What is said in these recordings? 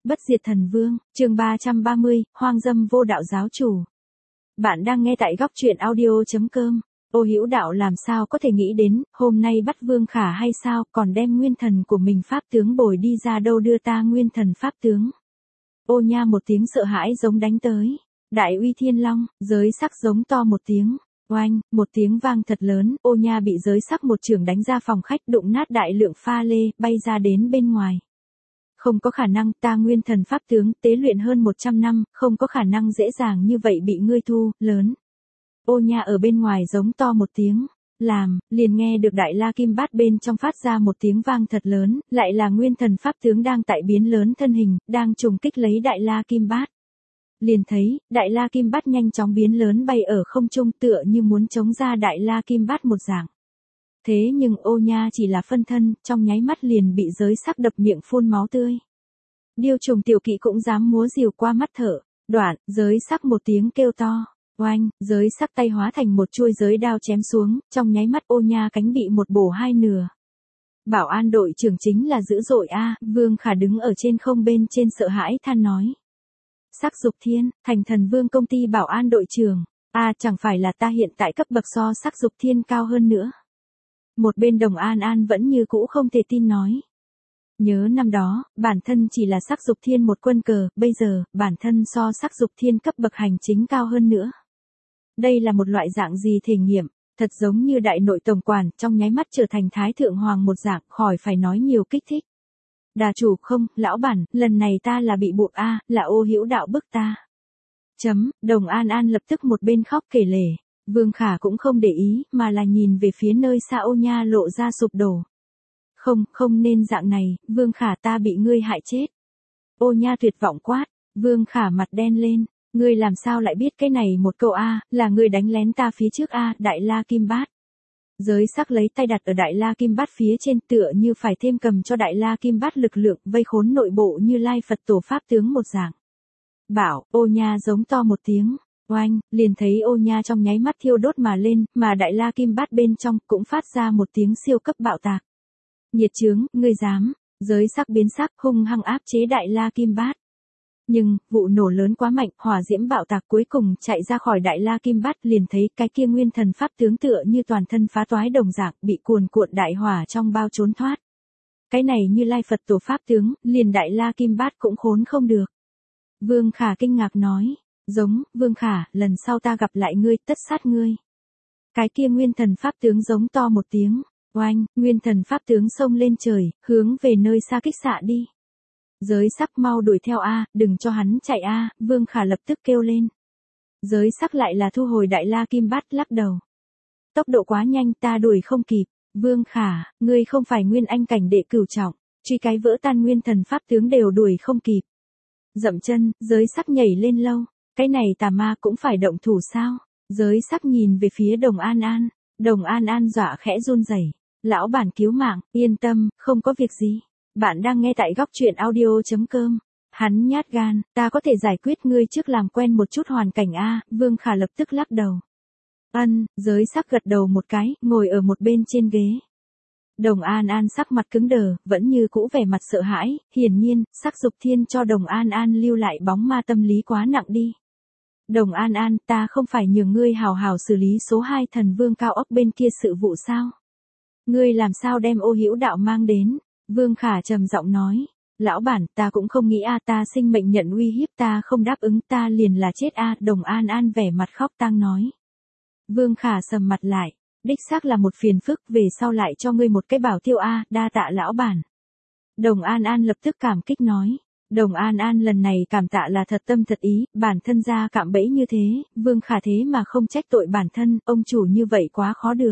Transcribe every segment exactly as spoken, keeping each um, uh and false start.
Bất diệt thần vương, chương ba trăm ba mươi, hoang dâm vô đạo giáo chủ. Bạn đang nghe tại góc truyện audio chấm com. Ô Hữu Đạo làm sao có thể nghĩ đến, hôm nay bắt Vương Khả hay sao, còn đem nguyên thần của mình pháp tướng bồi đi ra đâu đưa ta nguyên thần pháp tướng. Ô nha một tiếng sợ hãi giống đánh tới. Đại uy thiên long, giới sắc giống to một tiếng. Oanh, một tiếng vang thật lớn, ô nha bị giới sắc một chưởng đánh ra phòng khách đụng nát đại lượng pha lê, bay ra đến bên ngoài. Không có khả năng, ta nguyên thần pháp tướng, tế luyện hơn một trăm năm, không có khả năng dễ dàng như vậy bị ngươi thu, lớn. Ô nha ở bên ngoài giống to một tiếng, làm, liền nghe được đại la kim bát bên trong phát ra một tiếng vang thật lớn, lại là nguyên thần pháp tướng đang tại biến lớn thân hình, đang trùng kích lấy đại la kim bát. Liền thấy, đại la kim bát nhanh chóng biến lớn bay ở không trung tựa như muốn chống ra đại la kim bát một dạng. Thế nhưng ô nha chỉ là phân thân, trong nháy mắt liền bị giới sắc đập miệng phun máu tươi. Điêu trùng tiểu kỵ cũng dám múa rìu qua mắt thở, đoạn, giới sắc một tiếng kêu to, oanh, giới sắc tay hóa thành một chuôi giới đao chém xuống, trong nháy mắt ô nha cánh bị một bổ hai nửa. Bảo an đội trưởng chính là dữ dội a, Vương Khả đứng ở trên không bên trên sợ hãi than nói. Sắc dục thiên, thành thần vương công ty bảo an đội trưởng, a chẳng phải là ta hiện tại cấp bậc so sắc dục thiên cao hơn nữa. Một bên Đồng An An vẫn như cũ không thể tin nói. Nhớ năm đó, bản thân chỉ là sắc dục thiên một quân cờ, bây giờ, bản thân so sắc dục thiên cấp bậc hành chính cao hơn nữa. Đây là một loại dạng gì thể nghiệm, thật giống như đại nội tổng quản, trong nháy mắt trở thành thái thượng hoàng một dạng, khỏi phải nói nhiều kích thích. Đà chủ không, lão bản, lần này ta là bị buộc a, là Ô Hữu Đạo bức ta. Chấm, Đồng An An lập tức một bên khóc kể lể. Vương Khả cũng không để ý, mà là nhìn về phía nơi xa ô nha lộ ra sụp đổ. Không, không nên dạng này, Vương Khả ta bị ngươi hại chết. Ô nha tuyệt vọng quát, Vương Khả mặt đen lên, ngươi làm sao lại biết cái này một câu a, là ngươi đánh lén ta phía trước a, đại la kim bát. Giới sắc lấy tay đặt ở đại la kim bát phía trên tựa như phải thêm cầm cho đại la kim bát lực lượng vây khốn nội bộ như lai Phật tổ pháp tướng một dạng. Bảo, ô nha giống to một tiếng. Oanh, liền thấy ô nha trong nháy mắt thiêu đốt mà lên, mà đại la kim bát bên trong cũng phát ra một tiếng siêu cấp bạo tạc. Nhiệt chướng, ngươi dám, giới sắc biến sắc hung hăng áp chế đại la kim bát. Nhưng, vụ nổ lớn quá mạnh, hỏa diễm bạo tạc cuối cùng chạy ra khỏi đại la kim bát liền thấy cái kia nguyên thần pháp tướng tựa như toàn thân phá toái đồng dạng bị cuồn cuộn đại hỏa trong bao trốn thoát. Cái này như lai Phật tổ pháp tướng, liền đại la kim bát cũng khốn không được. Vương Khả kinh ngạc nói. Giống, Vương Khả, lần sau ta gặp lại ngươi, tất sát ngươi. Cái kia nguyên thần pháp tướng giống to một tiếng, oanh, nguyên thần pháp tướng xông lên trời, hướng về nơi xa kích xạ đi. Giới sắc mau đuổi theo a, đừng cho hắn chạy a, Vương Khả lập tức kêu lên. Giới sắc lại là thu hồi đại la kim bát lắc đầu. Tốc độ quá nhanh ta đuổi không kịp, Vương Khả, ngươi không phải nguyên anh cảnh đệ cửu trọng, truy cái vỡ tan nguyên thần pháp tướng đều đuổi không kịp. Dậm chân, giới sắc nhảy lên lâu. Cái này tà ma cũng phải động thủ sao? Giới sắc nhìn về phía Đồng An An. Đồng An An dọa khẽ run rẩy. Lão bản cứu mạng, yên tâm, không có việc gì. Bạn đang nghe tại góc truyện audio chấm com. Hắn nhát gan, ta có thể giải quyết ngươi trước làm quen một chút hoàn cảnh a. Vương Khả lập tức lắc đầu. Ân, giới sắc gật đầu một cái, ngồi ở một bên trên ghế. Đồng An An sắc mặt cứng đờ, vẫn như cũ vẻ mặt sợ hãi, hiển nhiên, sắc dục thiên cho Đồng An An lưu lại bóng ma tâm lý quá nặng đi. Đồng An An, ta không phải nhường ngươi hào hào xử lý số hai thần vương cao ốc bên kia sự vụ sao? Ngươi làm sao đem Ô Hữu Đạo mang đến? Vương Khả trầm giọng nói. Lão bản, ta cũng không nghĩ a, ta sinh mệnh nhận uy hiếp ta không đáp ứng ta liền là chết a, Đồng An An vẻ mặt khóc tang nói. Vương Khả sầm mặt lại, đích xác là một phiền phức, về sau lại cho ngươi một cái bảo tiêu a, đa tạ lão bản. Đồng An An lập tức cảm kích nói. Đồng An An lần này cảm tạ là thật tâm thật ý, bản thân ra cạm bẫy như thế, Vương Khả thế mà không trách tội bản thân, ông chủ như vậy quá khó được.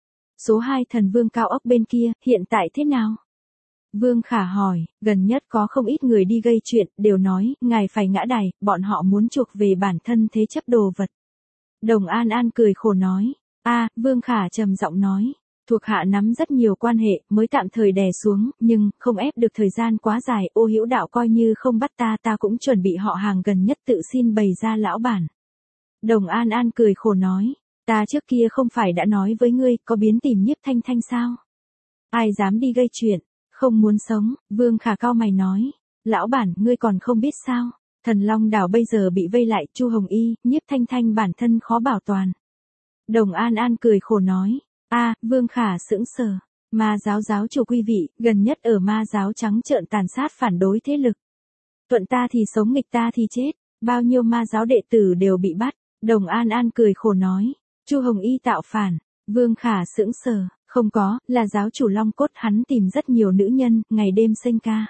Số hai thần vương cao ốc bên kia, hiện tại thế nào? Vương Khả hỏi, gần nhất có không ít người đi gây chuyện, đều nói, ngài phải ngã đài, bọn họ muốn chuộc về bản thân thế chấp đồ vật. Đồng An An cười khổ nói, a, Vương Khả trầm giọng nói. Thuộc hạ nắm rất nhiều quan hệ, mới tạm thời đè xuống, nhưng, không ép được thời gian quá dài, Ô Hữu Đạo coi như không bắt ta ta cũng chuẩn bị họ hàng gần nhất tự xin bày ra lão bản. Đồng An An cười khổ nói, ta trước kia không phải đã nói với ngươi, có biến tìm Nhiếp Thanh Thanh sao? Ai dám đi gây chuyện, không muốn sống, Vương Khả cao mày nói. Lão bản, ngươi còn không biết sao? Thần Long đảo bây giờ bị vây lại, Chu Hồng Y, Nhiếp Thanh Thanh bản thân khó bảo toàn. Đồng An An cười khổ nói. A, Vương Khả sững sờ. Ma giáo giáo chủ quý vị, gần nhất ở ma giáo trắng trợn tàn sát phản đối thế lực. Thuận ta thì sống nghịch ta thì chết, bao nhiêu ma giáo đệ tử đều bị bắt. Đồng An An cười khổ nói. Chu Hồng Y tạo phản. Vương Khả sững sờ. Không có, là giáo chủ Long Cốt, hắn tìm rất nhiều nữ nhân, ngày đêm sinh ca.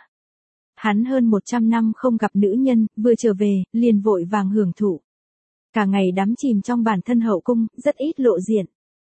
Hắn hơn một trăm năm không gặp nữ nhân, vừa trở về, liền vội vàng hưởng thụ. Cả ngày đắm chìm trong bản thân hậu cung, rất ít lộ diện.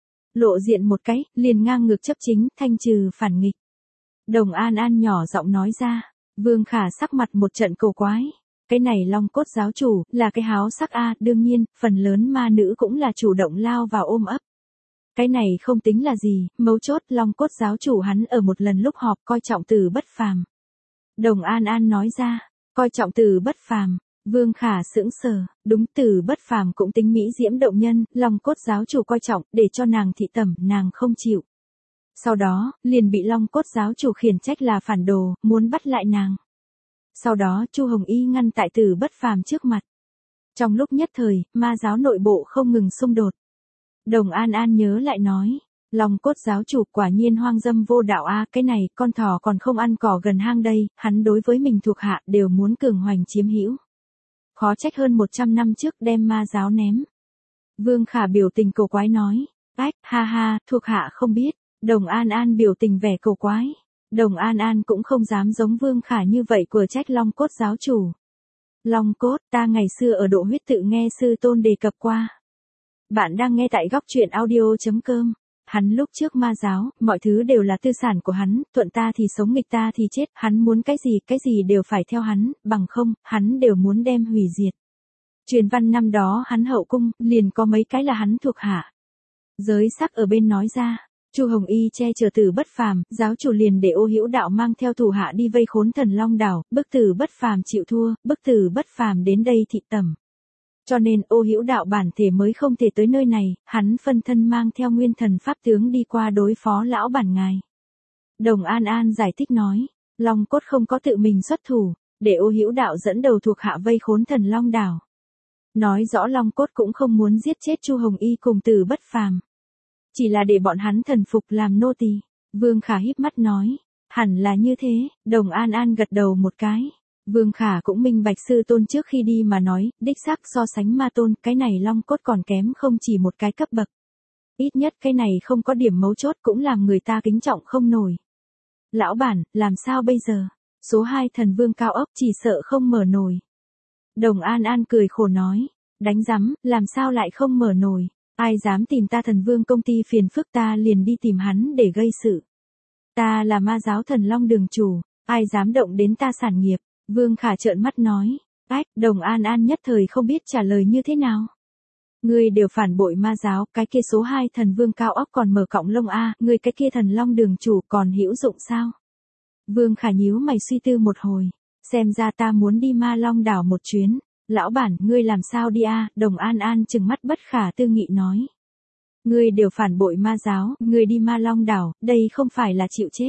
Lộ diện một cái, liền ngang ngược chấp chính, thanh trừ phản nghịch. Đồng An An nhỏ giọng nói ra. Vương Khả sắc mặt một trận cầu quái. Cái này Long Cốt giáo chủ, là cái háo sắc a, đương nhiên, phần lớn ma nữ cũng là chủ động lao vào ôm ấp. Cái này không tính là gì, mấu chốt Long Cốt giáo chủ hắn ở một lần lúc họp coi trọng Từ Bất Phàm. Đồng An An nói ra, coi trọng Từ Bất Phàm. Vương Khả sững sờ, đúng, Từ Bất Phàm cũng tính mỹ diễm động nhân, Long Cốt giáo chủ coi trọng, để cho nàng thị tẩm, nàng không chịu. Sau đó, liền bị Long Cốt giáo chủ khiển trách là phản đồ, muốn bắt lại nàng. Sau đó Chu Hồng Y ngăn tại Từ Bất Phàm trước mặt. Trong lúc nhất thời, ma giáo nội bộ không ngừng xung đột. Đồng An An nhớ lại nói, Long Cốt giáo chủ quả nhiên hoang dâm vô đạo a, cái này, con thỏ còn không ăn cỏ gần hang đây, hắn đối với mình thuộc hạ đều muốn cường hoành chiếm hữu. Khó trách hơn một trăm năm trước đem ma giáo ném. Vương Khả biểu tình cầu quái nói, ách, ha ha, thuộc hạ không biết. Đồng An An biểu tình vẻ cầu quái. Đồng An An cũng không dám giống Vương Khả như vậy của trách Long Cốt giáo chủ. Long Cốt, ta ngày xưa ở Độ Huyết Tự nghe sư tôn đề cập qua. Bạn đang nghe tại góc truyện audio chấm com. Hắn lúc trước ma giáo, mọi thứ đều là tư sản của hắn, thuận ta thì sống nghịch ta thì chết, hắn muốn cái gì, cái gì đều phải theo hắn, bằng không, hắn đều muốn đem hủy diệt. Truyền văn năm đó hắn hậu cung, liền có mấy cái là hắn thuộc hạ. Giới sắc ở bên nói ra, Chu Hồng Y che chở Từ Bất Phàm, giáo chủ liền để Ô Hữu Đạo mang theo thủ hạ đi vây khốn Thần Long đảo, bức Từ Bất Phàm chịu thua, bức Từ Bất Phàm đến đây thị tẩm. Cho nên Ô Hữu Đạo bản thể mới không thể tới nơi này, hắn phân thân mang theo nguyên thần pháp tướng đi qua đối phó lão bản ngài. Đồng An An giải thích nói, Long Cốt không có tự mình xuất thủ, để Ô Hữu Đạo dẫn đầu thuộc hạ vây khốn Thần Long đảo. Nói rõ Long Cốt cũng không muốn giết chết Chu Hồng Y cùng Từ Bất Phàm, chỉ là để bọn hắn thần phục làm nô tỳ. Vương Khả híp mắt nói, hẳn là như thế. Đồng An An gật đầu một cái. Vương Khả cũng minh bạch sư tôn trước khi đi mà nói, đích xác so sánh ma tôn, cái này Long Cốt còn kém không chỉ một cái cấp bậc. Ít nhất cái này không có điểm mấu chốt cũng làm người ta kính trọng không nổi. Lão bản, làm sao bây giờ? Số hai thần vương cao ốc chỉ sợ không mở nổi. Đồng An An cười khổ nói, đánh rắm, làm sao lại không mở nổi? Ai dám tìm ta thần vương công ty phiền phức ta liền đi tìm hắn để gây sự. Ta là ma giáo thần long đường chủ, ai dám động đến ta sản nghiệp? Vương Khả trợn mắt nói, ách, Đồng An An nhất thời không biết trả lời như thế nào. Ngươi đều phản bội ma giáo, cái kia số hai thần vương cao ốc còn mở cọng lông a, ngươi cái kia thần long đường chủ còn hữu dụng sao? Vương Khả nhíu mày suy tư một hồi, xem ra ta muốn đi Ma Long đảo một chuyến. Lão bản, ngươi làm sao đi a? Đồng An An trừng mắt bất khả tư nghị nói. Ngươi đều phản bội ma giáo, ngươi đi Ma Long đảo, đây không phải là chịu chết.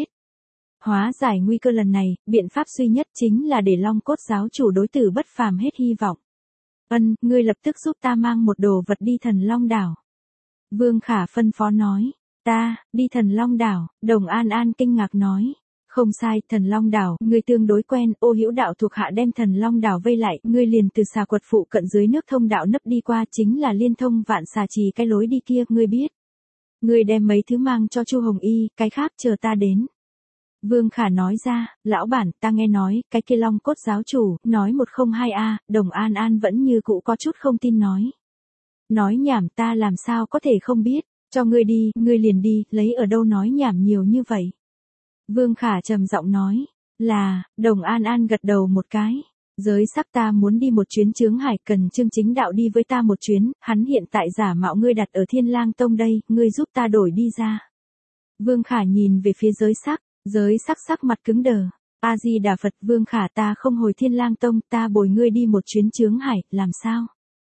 Hóa giải nguy cơ lần này, biện pháp duy nhất chính là để Long Cốt giáo chủ đối Tử Bất Phàm hết hy vọng. Ân, ngươi lập tức giúp ta mang một đồ vật đi Thần Long đảo. Vương Khả phân phó nói. Ta, đi Thần Long đảo. Đồng An An kinh ngạc nói. Không sai, Thần Long đảo, ngươi tương đối quen, Ô Hữu Đạo thuộc hạ đem Thần Long đảo vây lại, ngươi liền từ xà quật phụ cận dưới nước thông đạo nấp đi qua, chính là liên thông vạn xà trì cái lối đi kia, ngươi biết. Ngươi đem mấy thứ mang cho Chu Hồng Y, cái khác chờ ta đến. Vương Khả nói ra, lão bản, ta nghe nói, cái kia Long Cốt giáo chủ, nói một không hai a, Đồng An An vẫn như cũ có chút không tin nói. Nói nhảm, ta làm sao có thể không biết, cho ngươi đi, ngươi liền đi, lấy ở đâu nói nhảm nhiều như vậy. Vương Khả trầm giọng nói, là, Đồng An An gật đầu một cái. Giới sắc ta muốn đi một chuyến chướng hải, cần Chương Chính Đạo đi với ta một chuyến, hắn hiện tại giả mạo ngươi đặt ở Thiên Lang Tông đây, ngươi giúp ta đổi đi ra. Vương Khả nhìn về phía giới sắc, giới sắc sắc mặt cứng đờ. A-di-đà Phật, Vương Khả, ta không hồi Thiên Lang Tông, ta bồi ngươi đi một chuyến chướng hải, làm sao?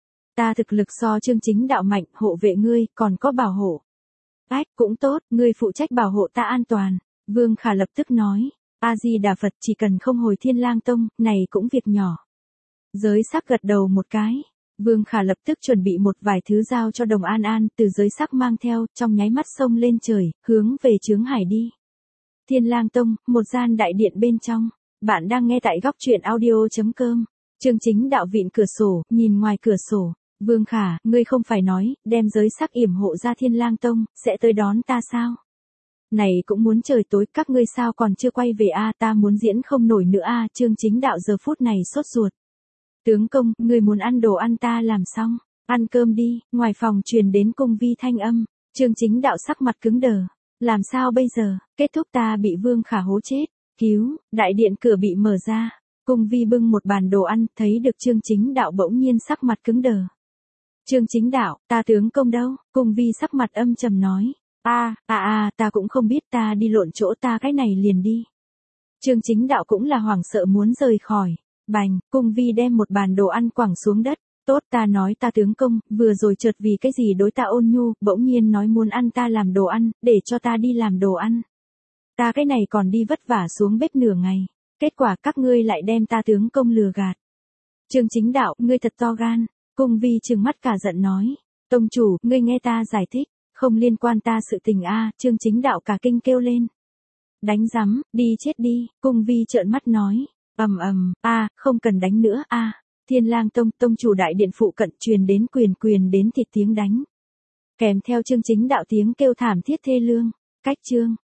Ta thực lực so Chương Chính Đạo mạnh, hộ vệ ngươi, còn có bảo hộ. Ách, cũng tốt, ngươi phụ trách bảo hộ ta an toàn. Vương Khả lập tức nói, A-di-đà Phật, chỉ cần không hồi Thiên Lang Tông, này cũng việc nhỏ. Giới sắc gật đầu một cái. Vương Khả lập tức chuẩn bị một vài thứ giao cho Đồng An An, từ giới sắc mang theo, trong nháy mắt xông lên trời, hướng về Chướng Hải đi. Thiên Lang Tông, một gian đại điện bên trong. Bạn đang nghe tại góc truyện audio chấm com. Chương Chính Đạo vịn cửa sổ, nhìn ngoài cửa sổ. Vương Khả, ngươi không phải nói, đem giới sắc yểm hộ ra Thiên Lang Tông, sẽ tới đón ta sao? Này cũng muốn trời tối, các ngươi sao còn chưa quay về a? Ta muốn diễn không nổi nữa a. Chương Chính Đạo giờ phút này sốt ruột. Tướng công, ngươi muốn ăn đồ ăn ta làm xong, ăn cơm đi. Ngoài phòng truyền đến Cung Vi thanh âm. Chương Chính Đạo sắc mặt cứng đờ. Làm sao bây giờ, kết thúc ta bị Vương Khả hố chết. Cứu, đại điện cửa bị mở ra. Cung Vi bưng một bàn đồ ăn, thấy được Chương Chính Đạo bỗng nhiên sắc mặt cứng đờ. Chương Chính Đạo, ta tướng công đâu? Cung Vi sắc mặt âm trầm nói. A, a a, ta cũng không biết, ta đi lộn chỗ, ta cái này liền đi. Chương Chính Đạo cũng là hoảng sợ muốn rời khỏi. Bành, Cung Vi đem một bàn đồ ăn quẳng xuống đất. Tốt, ta nói ta tướng công, vừa rồi chợt vì cái gì đối ta ôn nhu, bỗng nhiên nói muốn ăn ta làm đồ ăn, để cho ta đi làm đồ ăn. Ta cái này còn đi vất vả xuống bếp nửa ngày, kết quả các ngươi lại đem ta tướng công lừa gạt. Chương Chính Đạo, ngươi thật to gan. Cung Vi trừng mắt cả giận nói. Tông chủ, ngươi nghe ta giải thích, không liên quan ta sự tình a. Chương Chính Đạo cả kinh kêu lên. Đánh rắm, đi chết đi. Cung Vi trợn mắt nói. Ầm ầm, a, không cần đánh nữa a. Thiên Lang Tông, tông chủ đại điện phụ cận truyền đến quyền quyền đến thịt tiếng đánh. Kèm theo Chương Chính Đạo tiếng kêu thảm thiết thê lương. Cách chương.